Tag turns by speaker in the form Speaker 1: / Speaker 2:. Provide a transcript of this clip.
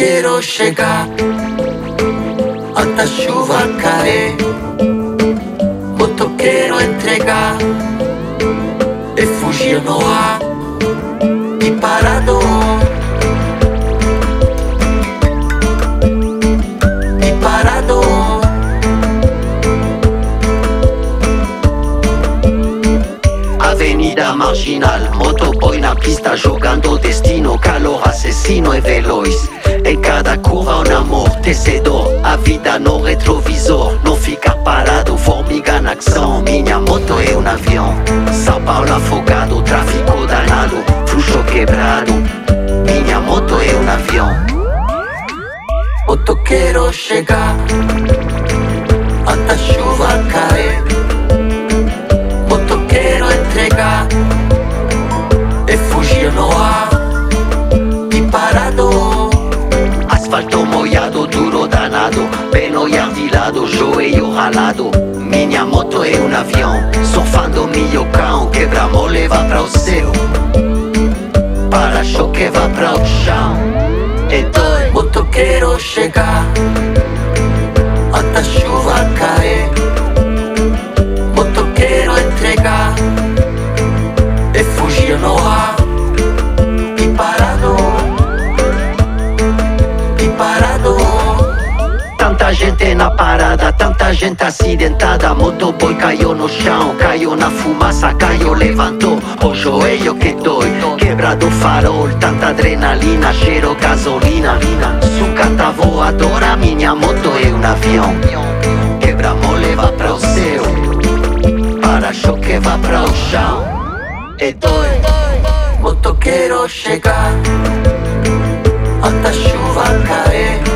Speaker 1: Motoqueiro chegar, alta chuva cair, motoqueiro entregar e fugir no ar e parado. E parado. Avenida marginal, motoboy na pista jogando destino, calor assassino e veloz. Em cada curva um amortecedor, a vida no retrovisor. Não ficar parado, formiga na ação. Minha moto é um avião. São Paulo afogado, tráfico danado, fluxo quebrado. Minha moto é um avião. Motoqueiro chegar, alta chuva cair, motoqueiro entregar e fugir no ar e parado. Asfalto molhado, duro danado, pelo olhar de lado, joelho ralado. Minha moto é um avião, surfando milho cão, quebra-mole vai para o céu, para-choque vai para o chão. Então, motoqueiro chegar, alta chuva cair, motoqueiro entregar e fugir no ar e parado. E parado. Tanta gente na parada, tanta gente acidentada. Motoboy caiu no chão, caiu na fumaça, caiu, levantou o joelho que dói. Quebrado o farol, tanta adrenalina, cheiro gasolina. Sucata voadora, minha moto é um avião. Quebra-mole vai para o céu, para-choque vai para o chão. E dói, motoqueiro chegar, alta chuva cair,